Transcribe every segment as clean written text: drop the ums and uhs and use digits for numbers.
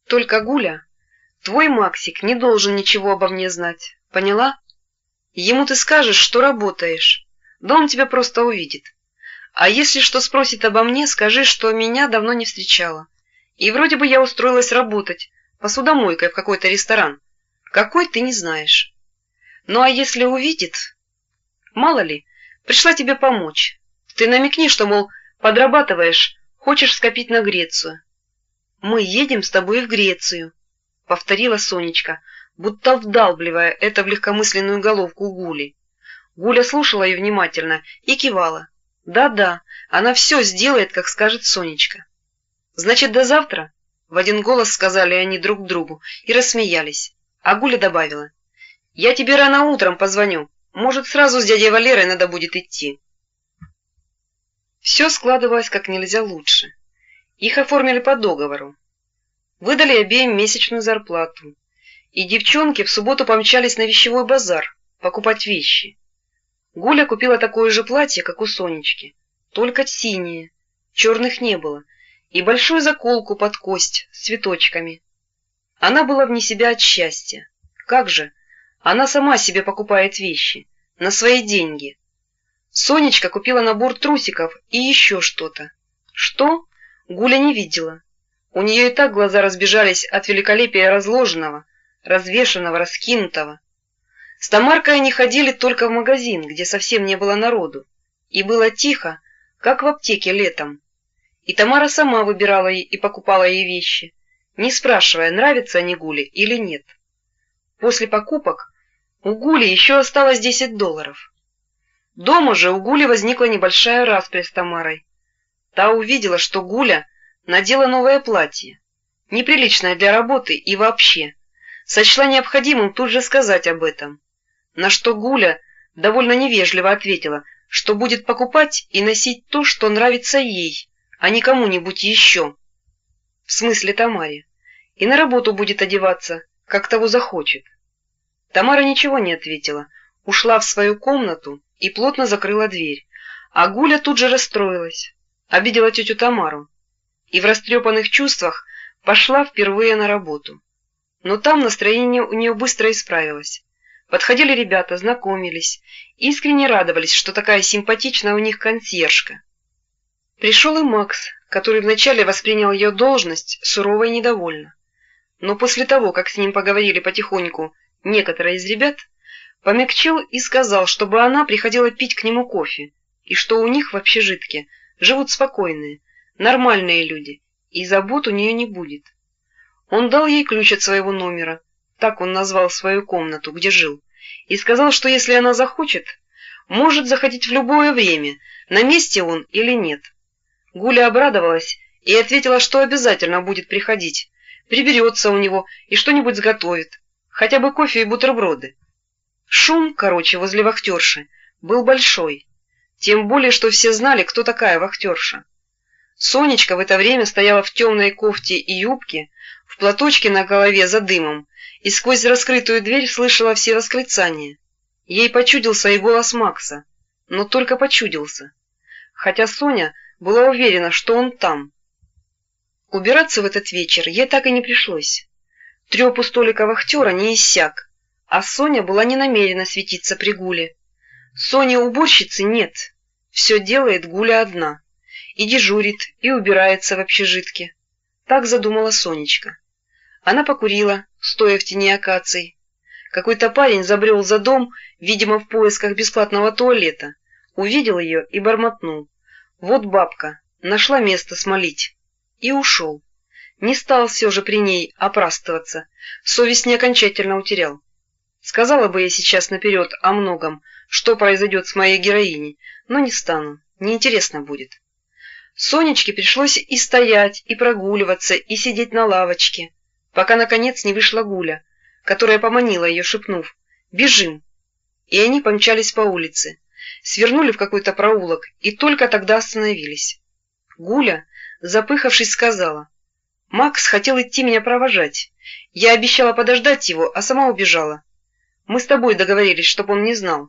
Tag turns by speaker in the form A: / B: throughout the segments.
A: Только, Гуля, твой Максик не должен ничего обо мне знать, поняла? Ему ты скажешь, что работаешь, да он тебя просто увидит. А если что спросит обо мне, скажи, что меня давно не встречала. И вроде бы я устроилась работать посудомойкой в какой-то ресторан. Какой, ты не знаешь. Ну а если увидит, мало ли, пришла тебе помочь. Ты намекни, что, мол, подрабатываешь, хочешь скопить на Грецию. Мы едем с тобой в Грецию, повторила Сонечка, будто вдалбливая это в легкомысленную головку Гули. Гуля слушала ее внимательно и кивала. Да-да, она все сделает, как скажет Сонечка. Значит, до завтра? В один голос сказали они друг другу и рассмеялись. А Гуля добавила: я тебе рано утром позвоню. Может, сразу с дядей Валерой надо будет идти. Все складывалось как нельзя лучше. Их оформили по договору. Выдали обеим месячную зарплату. И девчонки в субботу помчались на вещевой базар покупать вещи. Гуля купила такое же платье, как у Сонечки, только синее, черных не было, и большую заколку под кость с цветочками. Она была вне себя от счастья. Как же? Она сама себе покупает вещи, на свои деньги. Сонечка купила набор трусиков и еще что-то. Что? Гуля не видела. У нее и так глаза разбежались от великолепия разложенного, развешанного, раскинутого. С Тамаркой они ходили только в магазин, где совсем не было народу, и было тихо, как в аптеке летом. И Тамара сама выбирала ей и покупала ей вещи, не спрашивая, нравятся они Гуле или нет. После покупок у Гули еще осталось $10. Дома же у Гули возникла небольшая распря с Тамарой. Та увидела, что Гуля надела новое платье, неприличное для работы и вообще, сочла необходимым тут же сказать об этом, на что Гуля довольно невежливо ответила, что будет покупать и носить то, что нравится ей, а не кому-нибудь еще. В смысле Тамаре. И на работу будет одеваться, как того захочет. Тамара ничего не ответила, ушла в свою комнату и плотно закрыла дверь, а Гуля тут же расстроилась, обидела тетю Тамару и в растрепанных чувствах пошла впервые на работу. Но там настроение у нее быстро исправилось. Подходили ребята, знакомились, искренне радовались, что такая симпатичная у них консьержка. Пришел и Макс, который вначале воспринял ее должность сурово и недовольно. Но после того, как с ним поговорили потихоньку некоторые из ребят, помягчил и сказал, чтобы она приходила пить к нему кофе, и что у них в общежитке живут спокойные, нормальные люди, и забот у нее не будет. Он дал ей ключ от своего номера, так он назвал свою комнату, где жил, и сказал, что если она захочет, может заходить в любое время, на месте он или нет. Гуля обрадовалась и ответила, что обязательно будет приходить, приберется у него и что-нибудь сготовит, хотя бы кофе и бутерброды. Шум, короче, возле вахтерши был большой, тем более, что все знали, кто такая вахтерша. Сонечка в это время стояла в темной кофте и юбке, в платочке на голове за дымом, и сквозь раскрытую дверь слышала все восклицания. Ей почудился и голос Макса, но только почудился, хотя Соня была уверена, что он там. Убираться в этот вечер ей так и не пришлось. Треп у столика вахтера не иссяк, а Соня была не намерена светиться при Гуле. Сони уборщицы нет, все делает Гуля одна, и дежурит, и убирается в общежитке. Так задумала Сонечка. Она покурила, стоя в тени акаций. Какой-то парень забрел за дом, видимо, в поисках бесплатного туалета, увидел ее и бормотнул: вот бабка, нашла место смолить. И ушел. Не стал все же при ней опрастываться, совесть не окончательно утерял. Сказала бы я сейчас наперед о многом, что произойдет с моей героиней, но не стану, неинтересно будет. Сонечке пришлось и стоять, и прогуливаться, и сидеть на лавочке, пока наконец не вышла Гуля, которая поманила ее, шепнув: «Бежим!» И они помчались по улице, свернули в какой-то проулок и только тогда остановились. Гуля, запыхавшись, сказала: «Макс хотел идти меня провожать. Я обещала подождать его, а сама убежала. Мы с тобой договорились, чтобы он не знал».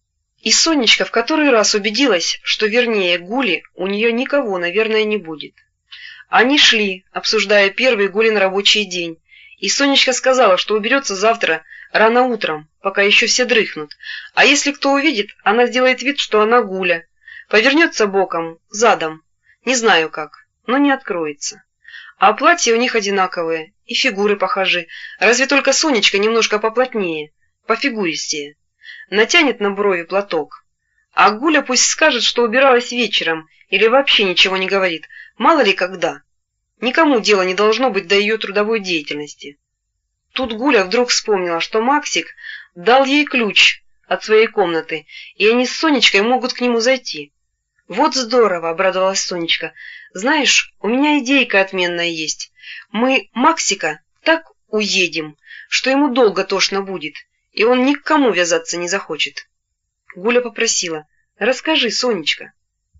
A: И Сонечка в который раз убедилась, что вернее Гули у нее никого, наверное, не будет. Они шли, обсуждая первый Гулин рабочий день, и Сонечка сказала, что уберется завтра рано утром, пока еще все дрыхнут, а если кто увидит, она сделает вид, что она Гуля, повернется боком, задом, не знаю как, но не откроется. А платья у них одинаковые, и фигуры похожи, разве только Сонечка немножко поплотнее, пофигуристее. Натянет на брови платок. А Гуля пусть скажет, что убиралась вечером, или вообще ничего не говорит, мало ли когда. Никому дела не должно быть до ее трудовой деятельности. Тут Гуля вдруг вспомнила, что Максик дал ей ключ от своей комнаты, и они с Сонечкой могут к нему зайти. «Вот здорово!» — обрадовалась Сонечка. «Знаешь, у меня идейка отменная есть. Мы Максика так уедем, что ему долго тошно будет, и он ни к кому вязаться не захочет». Гуля попросила: «Расскажи, Сонечка».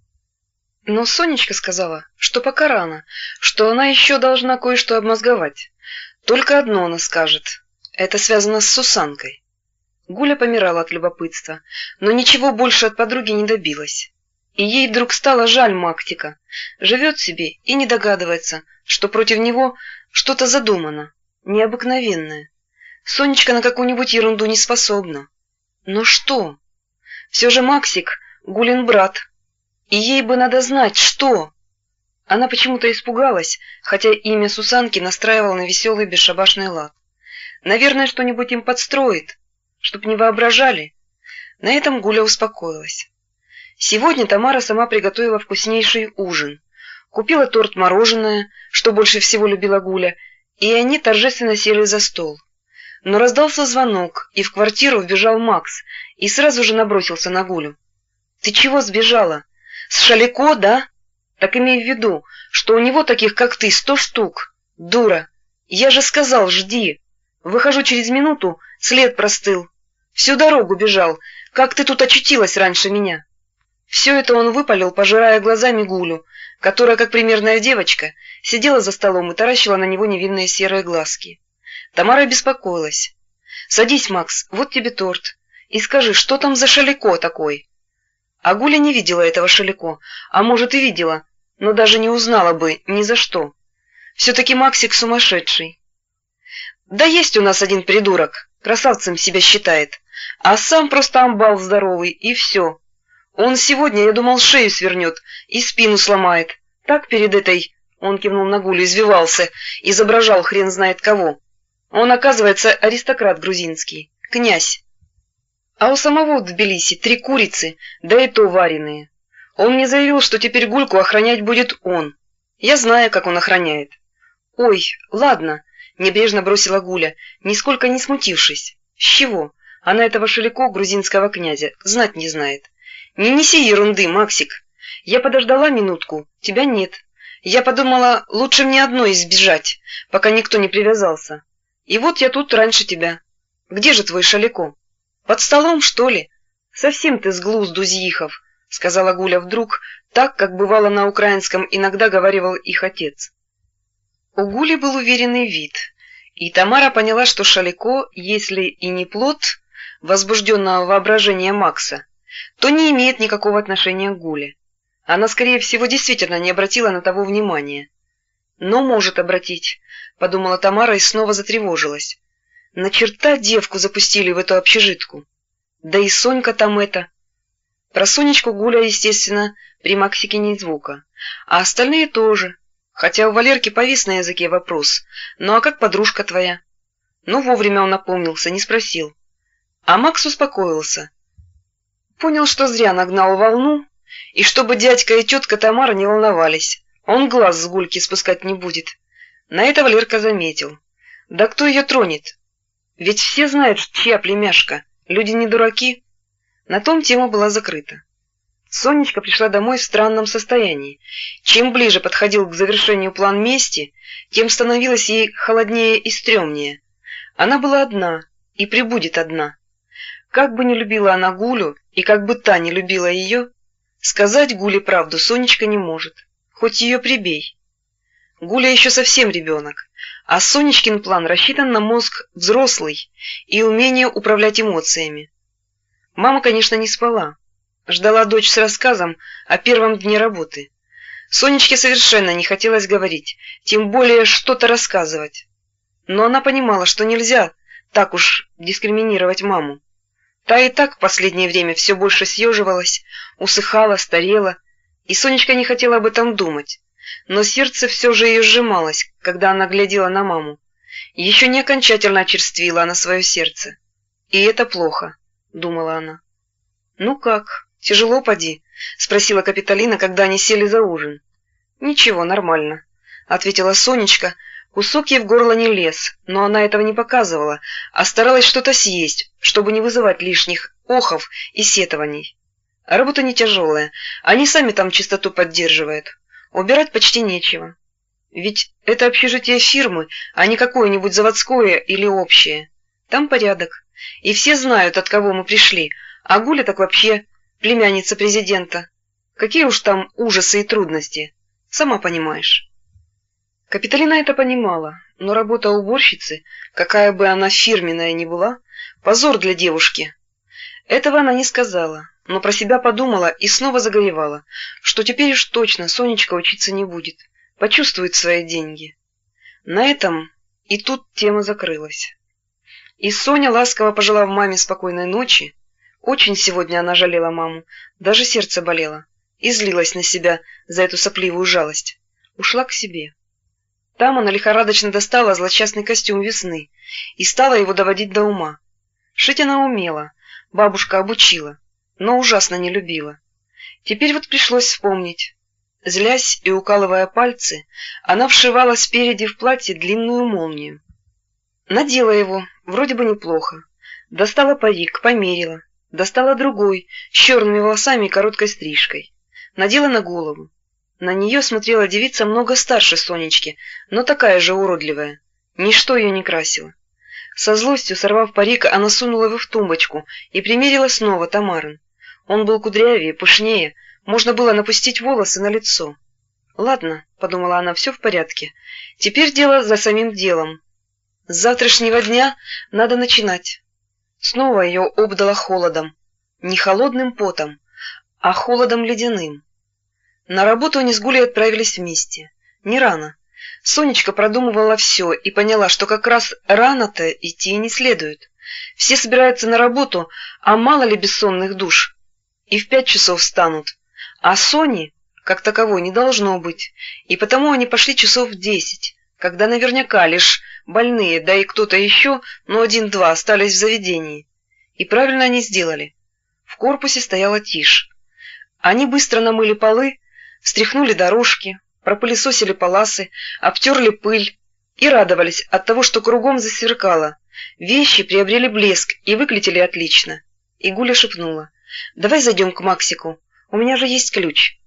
A: Но Сонечка сказала, что пока рано, что она еще должна кое-что обмозговать. Только одно она скажет. Это связано с Сусанкой. Гуля помирала от любопытства, но ничего больше от подруги не добилась. И ей вдруг стало жаль Максика. Живет себе и не догадывается, что против него что-то задумано, необыкновенное. Сонечка на какую-нибудь ерунду не способна. Но что? Все же Максик — Гулин брат. И ей бы надо знать, что. Она почему-то испугалась, хотя имя Сусанки настраивало на веселый бесшабашный лад. Наверное, что-нибудь им подстроит, чтоб не воображали. На этом Гуля успокоилась. Сегодня Тамара сама приготовила вкуснейший ужин. Купила торт-мороженое, что больше всего любила Гуля, и они торжественно сели за стол. Но раздался звонок, и в квартиру вбежал Макс, и сразу же набросился на Гулю. «Ты чего сбежала? С Шалико, да? Так имей в виду, что у него таких, как ты, 100 штук. Дура! Я же сказал, жди. Выхожу через минуту, след простыл. Всю дорогу бежал. Как ты тут очутилась раньше меня?» Все это он выпалил, пожирая глазами Гулю, которая, как примерная девочка, сидела за столом и таращила на него невинные серые глазки. Тамара беспокоилась. «Садись, Макс, вот тебе торт. И скажи, что там за Шалико такой?» А Гуля не видела этого Шалико, а может и видела, но даже не узнала бы ни за что. Все-таки Максик сумасшедший. «Да есть у нас один придурок, красавцем себя считает, а сам просто амбал здоровый, и все. Он сегодня, я думал, шею свернет и спину сломает. Так перед этой...» Он кивнул на Гулю, извивался, изображал хрен знает кого. Он, оказывается, аристократ грузинский, князь. А у самого в Тбилиси 3 курицы, да и то вареные. Он мне заявил, что теперь Гульку охранять будет он. Я знаю, как он охраняет. «Ой, ладно», — небрежно бросила Гуля, нисколько не смутившись. «С чего? Она этого Шалико, грузинского князя, знать не знает. Не неси ерунды, Максик. Я подождала минутку, тебя нет. Я подумала, лучше мне одной избежать, пока никто не привязался. И вот я тут раньше тебя. Где же твой Шалико? Под столом, что ли? Совсем ты сглуз, Дузьихов», — сказала Гуля вдруг, так, как бывало на украинском иногда говаривал их отец. У Гули был уверенный вид, и Тамара поняла, что Шалико, если и не плод возбужденного воображения Макса, то не имеет никакого отношения к Гуле. Она, скорее всего, действительно не обратила на того внимания. «Но может обратить», — подумала Тамара и снова затревожилась. На черта девку запустили в эту общежитку. Да и Сонька там это... Про Сонечку Гуля, естественно, при Максике ни звука. А остальные тоже. Хотя у Валерки повис на языке вопрос: «Ну а как подружка твоя?» Ну, вовремя он напомнился, не спросил. А Макс успокоился. Понял, что зря нагнал волну, и чтобы дядька и тетка Тамара не волновались. Он глаз с Гульки спускать не будет. На это Валерка заметил. Да кто ее тронет? Ведь все знают, чья племяшка. Люди не дураки. На том тема была закрыта. Сонечка пришла домой в странном состоянии. Чем ближе подходил к завершению план мести, тем становилось ей холоднее и стрёмнее. Она была одна и пребудет одна. Как бы не любила она Гулю, и как бы та не любила ее, сказать Гуле правду Сонечка не может, хоть ее прибей. Гуля еще совсем ребенок, а Сонечкин план рассчитан на мозг взрослый и умение управлять эмоциями. Мама, конечно, не спала. Ждала дочь с рассказом о первом дне работы. Сонечке совершенно не хотелось говорить, тем более что-то рассказывать. Но она понимала, что нельзя так уж дискриминировать маму. Та и так в последнее время все больше съеживалась, усыхала, старела, и Сонечка не хотела об этом думать. Но сердце все же ее сжималось, когда она глядела на маму. Еще не окончательно очерствила она свое сердце. И это плохо, думала она. «Ну как, тяжело поди?» — спросила Капитолина, когда они сели за ужин. «Ничего, нормально», — ответила Сонечка. Кусок ей в горло не лез, но она этого не показывала, а старалась что-то съесть, чтобы не вызывать лишних охов и сетований. Работа не тяжелая, они сами там чистоту поддерживают. Убирать почти нечего. Ведь это общежитие фирмы, а не какое-нибудь заводское или общее. Там порядок. И все знают, от кого мы пришли, а Гуля так вообще племянница президента. Какие уж там ужасы и трудности, сама понимаешь. Капитолина это понимала, но работа уборщицы, какая бы она фирменная ни была, позор для девушки. Этого она не сказала, но про себя подумала и снова загоревала, что теперь уж точно Сонечка учиться не будет, почувствует свои деньги. На этом и тут тема закрылась. И Соня, ласково пожелав маме спокойной ночи, очень сегодня она жалела маму, даже сердце болело, и злилась на себя за эту сопливую жалость, ушла к себе. Там она лихорадочно достала злосчастный костюм весны и стала его доводить до ума. Шить она умела, бабушка обучила, но ужасно не любила. Теперь вот пришлось вспомнить. Злясь и укалывая пальцы, она вшивала спереди в платье длинную молнию. Надела его, вроде бы неплохо. Достала парик, померила. Достала другой, с черными волосами и короткой стрижкой. Надела на голову. На нее смотрела девица много старше Сонечки, но такая же уродливая. Ничто ее не красило. Со злостью, сорвав парик, она сунула его в тумбочку и примерила снова Тамарын. Он был кудрявее, пышнее, можно было напустить волосы на лицо. «Ладно», — подумала она, — «все в порядке. Теперь дело за самим делом. С завтрашнего дня надо начинать». Снова ее обдало холодом. Не холодным потом, а холодом ледяным. На работу они с Гулей отправились вместе. Не рано. Сонечка продумывала все и поняла, что как раз рано-то идти не следует. Все собираются на работу, а мало ли бессонных душ. И в 5 часов встанут. А Сони, как таковой, не должно быть. И потому они пошли часов в 10, когда наверняка лишь больные, да и кто-то еще, но 1-2 остались в заведении. И правильно они сделали. В корпусе стояла тишь. Они быстро намыли полы, встряхнули дорожки, пропылесосили паласы, обтерли пыль и радовались от того, что кругом засверкало. Вещи приобрели блеск и выглядели отлично. И Гуля шепнула: «Давай зайдем к Максику, у меня же есть ключ».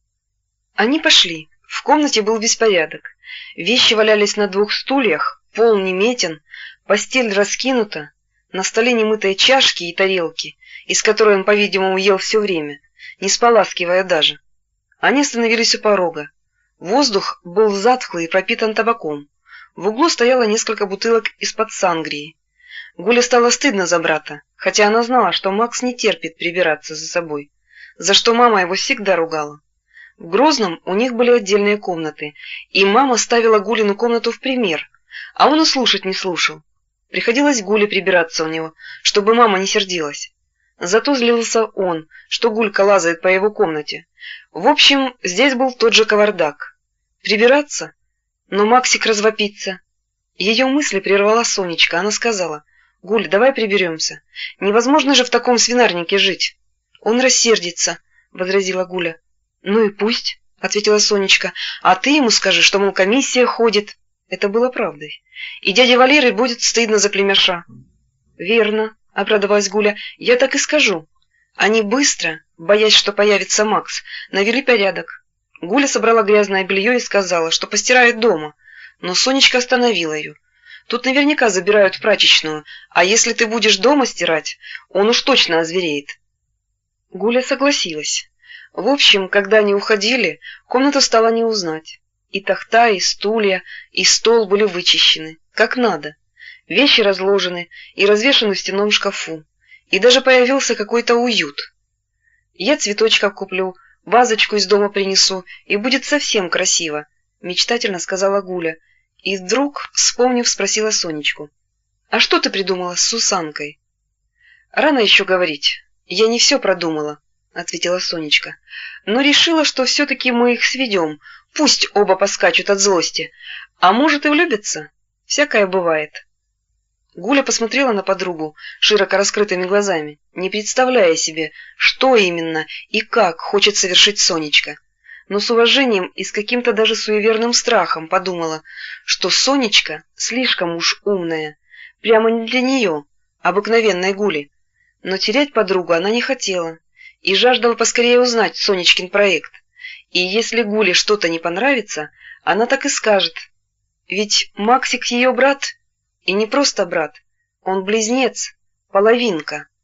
A: Они пошли. В комнате был беспорядок. Вещи валялись на 2 стульях, пол неметен, постель раскинута, на столе немытые чашки и тарелки, из которой он, по-видимому, ел все время, не споласкивая даже. Они остановились у порога. Воздух был затхлый и пропитан табаком. В углу стояло несколько бутылок из-под сангрии. Гуле стало стыдно за брата, хотя она знала, что Макс не терпит прибираться за собой, за что мама его всегда ругала. В Грозном у них были отдельные комнаты, и мама ставила Гулину комнату в пример, а он и слушать не слушал. Приходилось Гуле прибираться у него, чтобы мама не сердилась. Зато злился он, что Гулька лазает по его комнате. В общем, здесь был тот же кавардак. Прибираться? Но Максик развопится. Ее мысли прервала Сонечка. Она сказала: «Гуль, давай приберемся. Невозможно же в таком свинарнике жить». «Он рассердится», — возразила Гуля. «Ну и пусть», — ответила Сонечка. «А ты ему скажи, что, мол, комиссия ходит». Это было правдой. «И дяде Валере будет стыдно за племяша». «Верно», — обрадовалась Гуля, — «я так и скажу». Они быстро, боясь, что появится Макс, навели порядок. Гуля собрала грязное белье и сказала, что постирает дома, но Сонечка остановила ее. «Тут наверняка забирают в прачечную, а если ты будешь дома стирать, он уж точно озвереет». Гуля согласилась. В общем, когда они уходили, комнату стало не узнать. И тахта, и стулья, и стол были вычищены, как надо. Вещи разложены и развешаны в стенном шкафу. И даже появился какой-то уют. «Я цветочков куплю, Вазочку из дома принесу, и будет совсем красиво», — мечтательно сказала Гуля. И вдруг, вспомнив, спросила Сонечку: «А что ты придумала с Сусанкой?» «Рано еще говорить. Я не все продумала», — ответила Сонечка. «Но решила, что все-таки мы их сведем. Пусть оба поскачут от злости. А может и влюбятся. Всякое бывает». Гуля посмотрела на подругу широко раскрытыми глазами, не представляя себе, что именно и как хочет совершить Сонечка. Но с уважением и с каким-то даже суеверным страхом подумала, что Сонечка слишком уж умная, прямо не для нее, обыкновенной Гули. Но терять подругу она не хотела и жаждала поскорее узнать Сонечкин проект. И если Гуле что-то не понравится, она так и скажет. Ведь Максик ее брат, и не просто брат, он близнец, половинка.